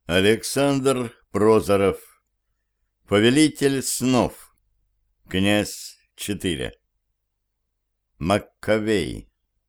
Александр Прозоров. Повелитель снов. Князь 4. Маккавей.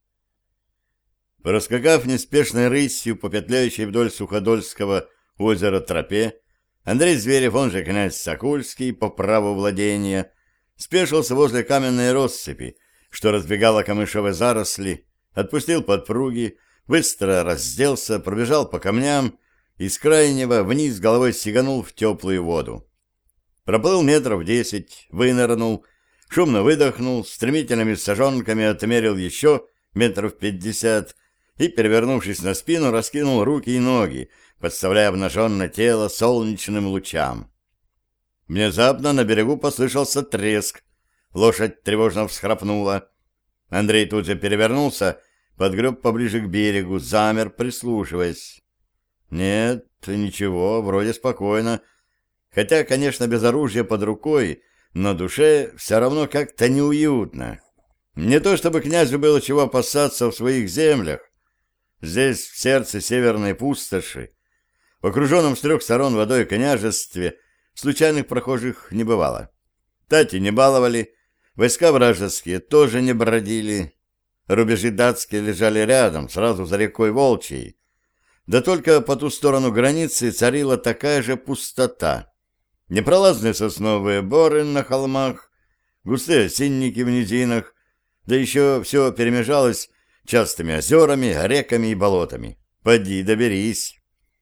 Проскакав неспешной рысью по петляющей вдоль Суходольского озера тропе, Андрей Зверев, он же князь Сокульский, по праву владения, спешился возле каменной россыпи, что разбегала камышовые заросли, отпустил подпруги, быстро разделся, пробежал по камням и с крайнего вниз головой сиганул в теплую воду. Проплыл метров 10, вынырнул, шумно выдохнул, стремительными сажонками отмерил еще метров 50 и, перевернувшись на спину, раскинул руки и ноги, подставляя обнаженное тело солнечным лучам. Внезапно на берегу послышался треск, лошадь тревожно всхрапнула. Андрей тут же перевернулся, подгреб поближе к берегу, замер, прислушиваясь. Нет, ничего, вроде спокойно. Хотя, конечно, без оружия под рукой, но душе все равно как-то неуютно. Не то чтобы князю было чего опасаться в своих землях. Здесь, в сердце северной пустоши, в окруженном с трех сторон водой княжестве, случайных прохожих не бывало. Тати не баловали, войска вражеские тоже не бродили. Рубежи датские лежали рядом, сразу за рекой Волчьей. Да только по ту сторону границы царила такая же пустота. Непролазные сосновые боры на холмах, густые осинники в низинах, да еще все перемежалось частыми озерами, реками и болотами. Поди, доберись.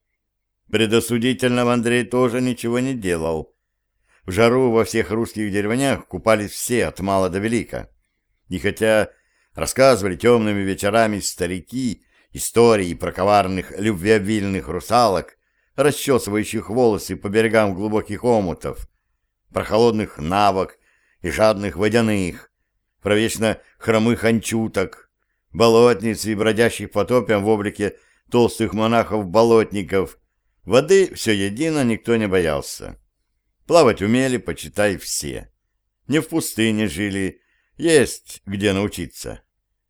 Предосудительного Андрей тоже ничего не делал. В жару во всех русских деревнях купались все, от мала до велика. И хотя рассказывали темными вечерами старики истории про коварных любвеобильных русалок, расчесывающих волосы по берегам глубоких омутов, про холодных навок и жадных водяных, про вечно хромых анчуток, болотниц и бродящих по топям в облике толстых монахов-болотников, воды все едино никто не боялся. Плавать умели, почитай, все. Не в пустыне жили, есть где научиться.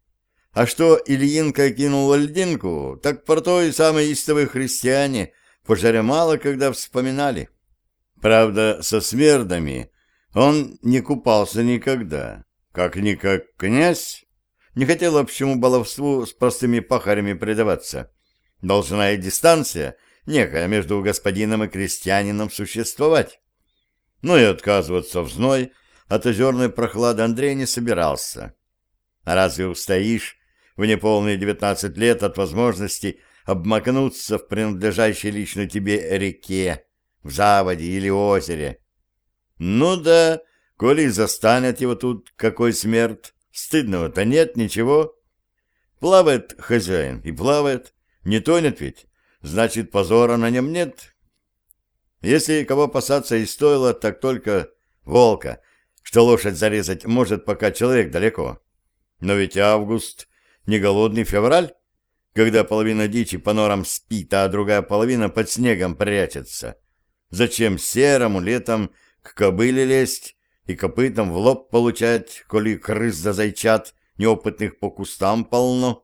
А что Ильинка кинула льдинку, так про то и самые истовые христиане по жаре мало когда вспоминали. Правда, со смердами он не купался никогда. Как-никак князь не хотел общему баловству с простыми пахарями предаваться. Должна и дистанция некая между господином и крестьянином существовать. Но и отказываться в зной от озерной прохлады Андрей не собирался. А разве устоишь в неполные 19 лет от возможности обмакнуться в принадлежащей лично тебе реке, в заводе или озере? Ну да, коли застанет его тут какой смерть, стыдного-то нет, ничего. Плавает хозяин и плавает, не тонет ведь, значит, позора на нем нет. Если кого опасаться и стоило, так только волка, что лошадь зарезать может, пока человек далеко. Но ведь август не голодный февраль, когда половина дичи по норам спит, а другая половина под снегом прячется. Зачем серому летом к кобыле лезть и копытом в лоб получать, коли крыс да зайчат неопытных по кустам полно?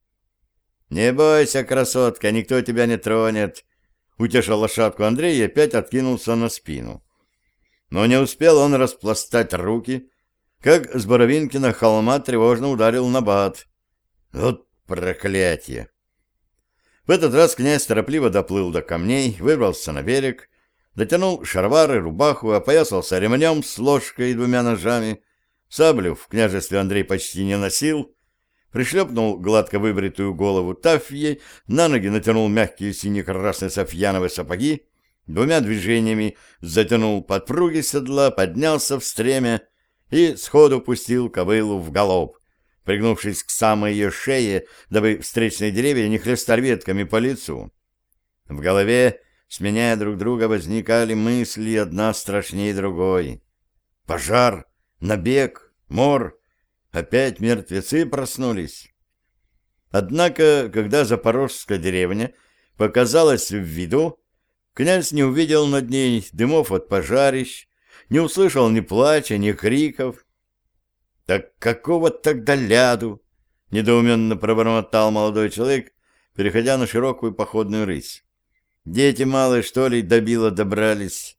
«Не бойся, красотка, никто тебя не тронет», — утешил лошадку Андрей и опять откинулся на спину. Но не успел он распластать руки, как с Боровинкина холма тревожно ударил набат. Вот проклятие! В этот раз князь торопливо доплыл до камней, выбрался на берег, дотянул шаровары, рубаху, опоясался ремнем с ложкой и двумя ножами, саблю в княжестве Андрей почти не носил, пришлепнул гладко выбритую голову тафьей, на ноги натянул мягкие сине-красные софьяновые сапоги, двумя движениями затянул подпруги седла, поднялся в стремя и сходу пустил кобылу в галоп, пригнувшись к самой ее шее, дабы встречные деревья не хлестали ветками по лицу. В голове, сменяя друг друга, возникали мысли одна страшнее другой. Пожар, набег, мор, опять мертвецы проснулись. Однако, когда запорожская деревня показалась в виду, князь не увидел над ней дымов от пожарищ, не услышал ни плача, ни криков. «Так какого тогда ляду?» — недоуменно пробормотал молодой человек, переходя на широкую походную рысь. Дети малые, что ли, до била добрались.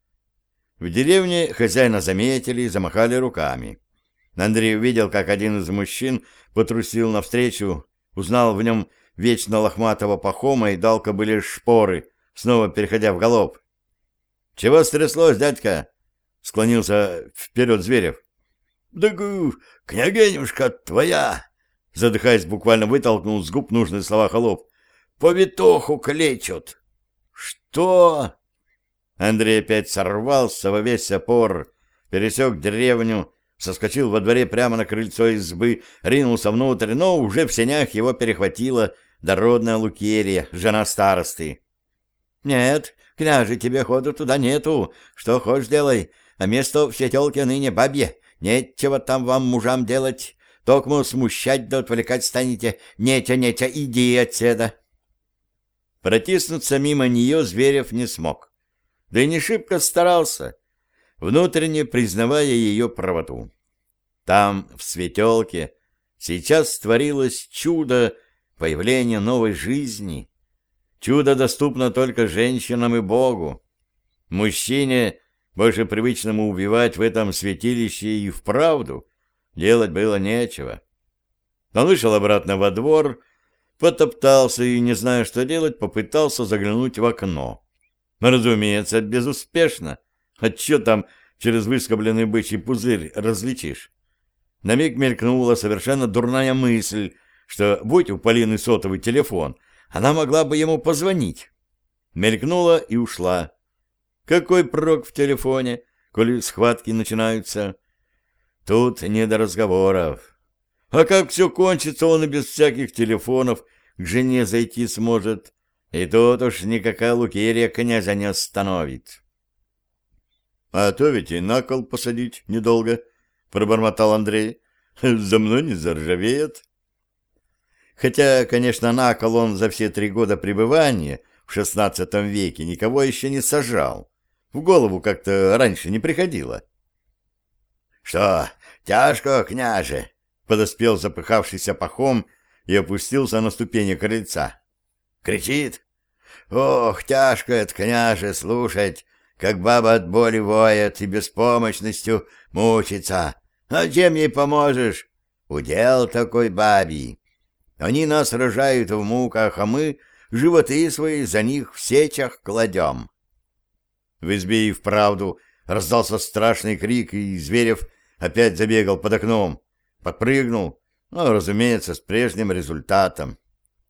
В деревне хозяина заметили и замахали руками. Андрей увидел, как один из мужчин потрусил навстречу, узнал в нем вечно лохматого Пахома и дал кобыле шпоры, снова переходя в галоп. — Чего стряслось, дядька? — склонился вперед Зверев. — Да княгинюшка твоя! — задыхаясь, буквально вытолкнул с губ нужные слова холоп. — Повитуху кличут! — Что? Андрей опять сорвался во весь опор, пересек деревню, соскочил во дворе прямо на крыльцо избы, ринулся внутрь, но уже в сенях его перехватила дородная Лукерья, жена старосты. — Нет, княже, тебе ходу туда нету, что хочешь делай, а место в светелке ныне бабье, нечего там вам, мужам, делать, токмо смущать да отвлекать станете, неча, иди отсюда. Протиснуться мимо нее Зверев не смог, да и не шибко старался, внутренне признавая ее правоту. Там, в светелке, сейчас творилось чудо появления новой жизни. Чудо доступно только женщинам и Богу. Мужчине, больше привычному убивать в этом святилище, и вправду делать было нечего. Он вышел обратно во двор, потоптался и, не зная, что делать, попытался заглянуть в окно. Разумеется, безуспешно. А чё там через выскобленный бычий пузырь различишь? На миг мелькнула совершенно дурная мысль, что, будь у Полины сотовый телефон, она могла бы ему позвонить. Мелькнула и ушла. Какой прок в телефоне, коли схватки начинаются? Тут не до разговоров. А как все кончится, он и без всяких телефонов к жене зайти сможет. И тут уж никакая Лукерья князя не остановит. — А то ведь и на кол посадить недолго, — пробормотал Андрей. — За мной не заржавеет. Хотя, конечно, на кол он за все 3 года пребывания в XVI веке никого еще не сажал. В голову как-то раньше не приходило. — Что, тяжко, княже? — подоспел запыхавшийся Пахом и опустился на ступени крыльца. — Кричит? — Ох, тяжко это, княже, слушать, как баба от боли воет и беспомощностью мучится. А чем ей поможешь? Удел такой бабий. Они нас рожают в муках, а мы животы свои за них в сечах кладем. В избе и вправду раздался страшный крик, и Зверев опять забегал под окном, подпрыгнул, но, разумеется, с прежним результатом.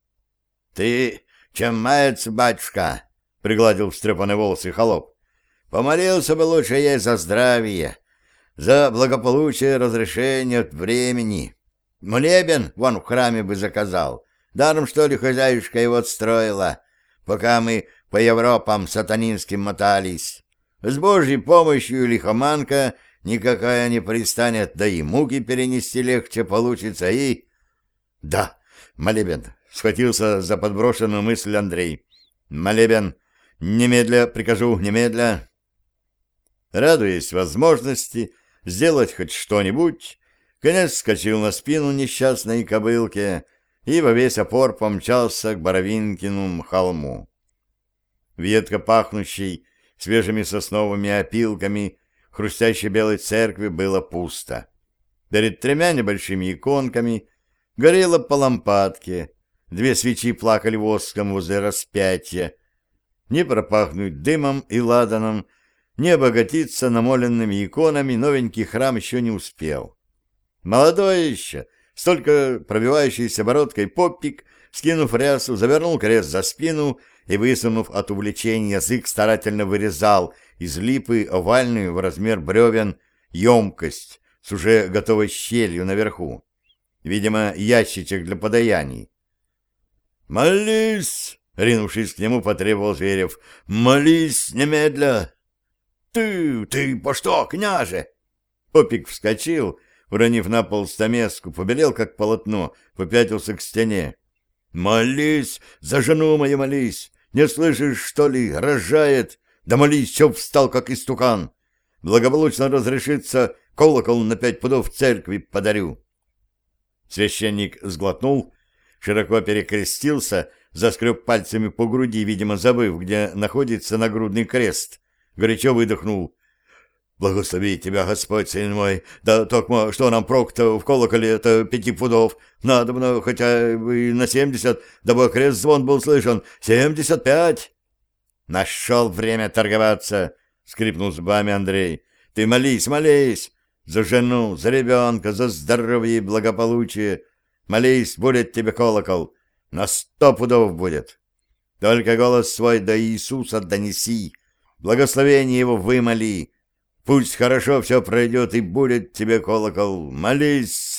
— Ты чем мается, батюшка? — пригладил встрепанные волосы холоп. — Помолился бы лучше ей за здравие, за благополучие разрешения от времени. Молебен вон в храме бы заказал. Даром, что ли, хозяюшка его отстроила, пока мы по Европам сатанинским мотались. С Божьей помощью лихоманка никакая не пристанет, да и муки перенести легче получится, и... — Да, молебен, — схватился за подброшенную мысль Андрей. — Молебен, немедля прикажу, немедля. Радуясь возможности сделать хоть что-нибудь, князь вскочил на спину несчастной кобылки и во весь опор помчался к Боровинкину холму. В едко пахнущей свежими сосновыми опилками хрустящей белой церкви было пусто. Перед 3 небольшими иконками горело по лампадке, 2 свечи плакали воском возле распятия. Не пропахнуть дымом и ладаном, не обогатиться намоленными иконами новенький храм еще не успел. Молодой еще, столько пробивающийся бородкой попик, скинув рясу, завернул крест за спину и, высунув от увлечения язык, старательно вырезал из липы овальную в размер бревен емкость с уже готовой щелью наверху. Видимо, ящичек для подаяний. «Молись!» — ринувшись к нему, потребовал Зверев. «Молись немедля!» «Ты по что, княже?» Попик вскочил, уронив на пол стамеску, побелел, как полотно, попятился к стене. «Молись! За жену мою молись! Не слышишь, что ли? Рожает! Да молись, чё встал, как истукан! Благополучно разрешится, колокол на 5 пудов в церкви подарю!» Священник сглотнул, широко перекрестился, заскреб пальцами по груди, видимо, забыв, где находится нагрудный крест. Горячо выдохнул. «Благослови тебя, Господь, сын мой! Да только что нам прок-то в колоколе это 5 пудов. Надо хотя бы на 70, дабы крест звон был слышен. 75!» «Нашел время торговаться!» — скрипнул зубами Андрей. «Ты молись, молись! За жену, за ребенка, за здоровье и благополучие! Молись, будет тебе колокол! На 100 пудов будет! Только голос свой до Иисуса донеси! Благословение его вымоли! Пусть хорошо все пройдет, и будет тебе колокол! Молись!»